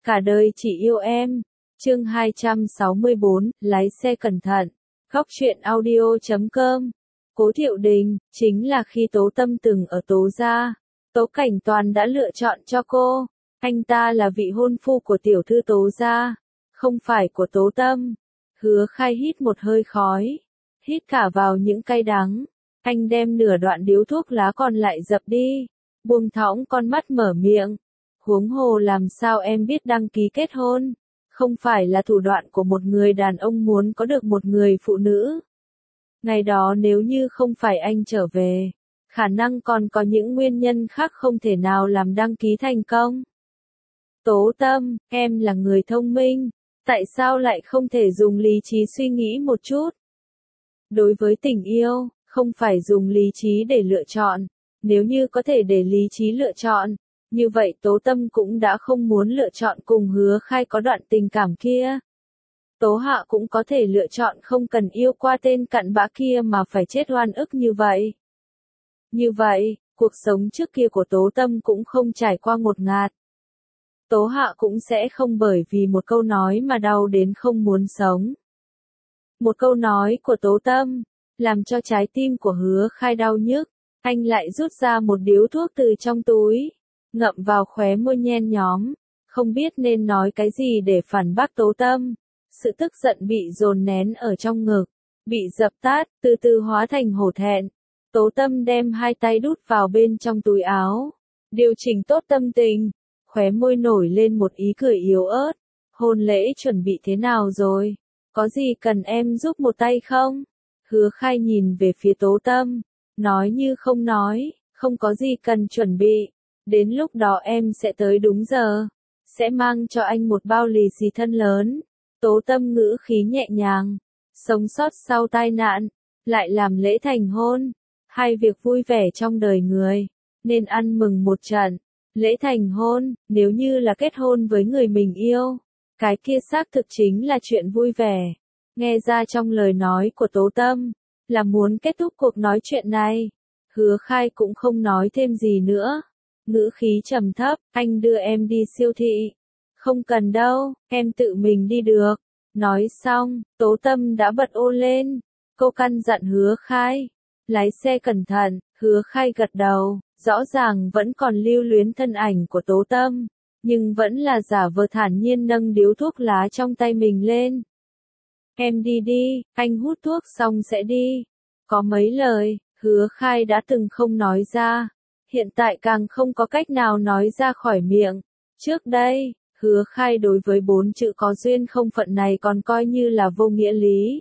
Cả đời chỉ yêu em. Chương 264, lái xe cẩn thận. Góc truyện audio.com. Cố Thiệu Đình, chính là khi Tố Tâm từng ở Tố gia, Tố Cảnh Toàn đã lựa chọn cho cô. Anh ta là vị hôn phu của tiểu thư Tố gia, không phải của Tố Tâm. Hứa Khai hít một hơi khói, hít cả vào những cay đắng. Anh đem nửa đoạn điếu thuốc lá còn lại dập đi, buông thõng con mắt mở miệng. Huống hồ làm sao em biết đăng ký kết hôn? Không phải là thủ đoạn của một người đàn ông muốn có được một người phụ nữ. Ngày đó nếu như không phải anh trở về, khả năng còn có những nguyên nhân khác không thể nào làm đăng ký thành công. Tố Tâm, em là người thông minh, tại sao lại không thể dùng lý trí suy nghĩ một chút? Đối với tình yêu, không phải dùng lý trí để lựa chọn, nếu như có thể để lý trí lựa chọn, như vậy Tố Tâm cũng đã không muốn lựa chọn cùng Hứa Khai có đoạn tình cảm kia. Tố Hạ cũng có thể lựa chọn không cần yêu qua tên cặn bã kia mà phải chết oan ức như vậy. Như vậy, cuộc sống trước kia của Tố Tâm cũng không trải qua ngột ngạt. Tố Hạ cũng sẽ không bởi vì một câu nói mà đau đến không muốn sống. Một câu nói của Tố Tâm, làm cho trái tim của Hứa Khai đau nhức, anh lại rút ra một điếu thuốc từ trong túi, ngậm vào khóe môi nhen nhóm, không biết nên nói cái gì để phản bác Tố Tâm. Sự tức giận bị dồn nén ở trong ngực, bị dập tắt, từ từ hóa thành hổ thẹn. Tố Tâm đem hai tay đút vào bên trong túi áo, điều chỉnh tốt tâm tình, khóe môi nổi lên một ý cười yếu ớt. Hôn lễ chuẩn bị thế nào rồi? Có gì cần em giúp một tay không? Hứa Khai nhìn về phía Tố Tâm, nói như không nói, không có gì cần chuẩn bị. Đến lúc đó em sẽ tới đúng giờ, sẽ mang cho anh một bao lì xì thân lớn. Tố Tâm ngữ khí nhẹ nhàng, sống sót sau tai nạn, lại làm lễ thành hôn, hai việc vui vẻ trong đời người, nên ăn mừng một trận. Lễ thành hôn, nếu như là kết hôn với người mình yêu, cái kia xác thực chính là chuyện vui vẻ. Nghe ra trong lời nói của Tố Tâm, là muốn kết thúc cuộc nói chuyện này. Hứa Khai cũng không nói thêm gì nữa. Ngữ khí trầm thấp, anh đưa em đi siêu thị. Không cần đâu, em tự mình đi được. Nói xong, Tố Tâm đã bật ô lên. Cô căn dặn Hứa Khai, lái xe cẩn thận. Hứa Khai gật đầu, rõ ràng vẫn còn lưu luyến thân ảnh của Tố Tâm, nhưng vẫn là giả vờ thản nhiên nâng điếu thuốc lá trong tay mình lên. Em đi đi, anh hút thuốc xong sẽ đi. Có mấy lời, Hứa Khai đã từng không nói ra, hiện tại càng không có cách nào nói ra khỏi miệng. Trước đây, Hứa Khai đối với 4 chữ có duyên không phận này còn coi như là vô nghĩa lý.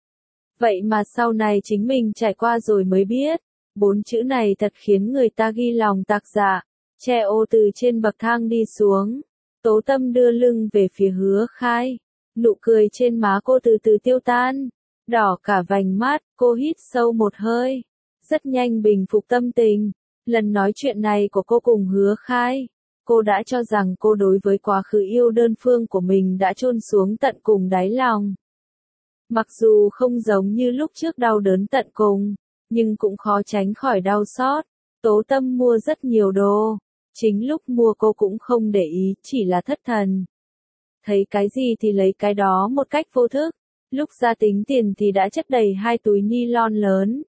Vậy mà sau này chính mình trải qua rồi mới biết, 4 chữ này thật khiến người ta ghi lòng tạc dạ. Che ô từ trên bậc thang đi xuống, Tố Tâm đưa lưng về phía Hứa Khai, nụ cười trên má cô từ từ tiêu tan, đỏ cả vành mắt. Cô hít sâu một hơi, rất nhanh bình phục tâm tình. Lần nói chuyện này của cô cùng Hứa Khai, cô đã cho rằng cô đối với quá khứ yêu đơn phương của mình đã chôn xuống tận cùng đáy lòng. Mặc dù không giống như lúc trước đau đớn tận cùng, nhưng cũng khó tránh khỏi đau xót. Tố Tâm mua rất nhiều đồ, chính lúc mua cô cũng không để ý, chỉ là thất thần. Thấy cái gì thì lấy cái đó một cách vô thức, lúc ra tính tiền thì đã chất đầy 2 túi ni lon lớn.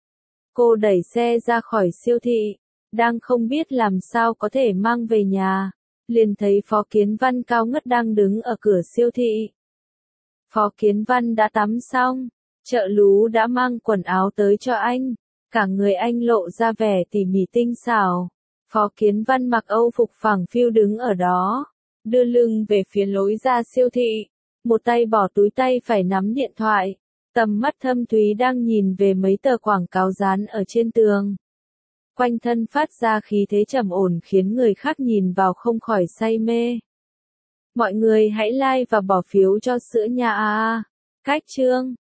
Cô đẩy xe ra khỏi siêu thị, đang không biết làm sao có thể mang về nhà, liền thấy Phó Kiến Văn cao ngất đang đứng ở cửa siêu thị. Phó Kiến Văn đã tắm xong, trợ lú đã mang quần áo tới cho anh, cả người anh lộ ra vẻ tỉ mỉ tinh xảo. Phó Kiến Văn mặc Âu phục phẳng phiu đứng ở đó, đưa lưng về phía lối ra siêu thị, một tay bỏ túi tay phải nắm điện thoại, tầm mắt thâm thúy đang nhìn về mấy tờ quảng cáo dán ở trên tường. Quanh thân phát ra khí thế trầm ổn khiến người khác nhìn vào không khỏi say mê. Mọi người hãy like và bỏ phiếu cho sữa nhà a. Cách chương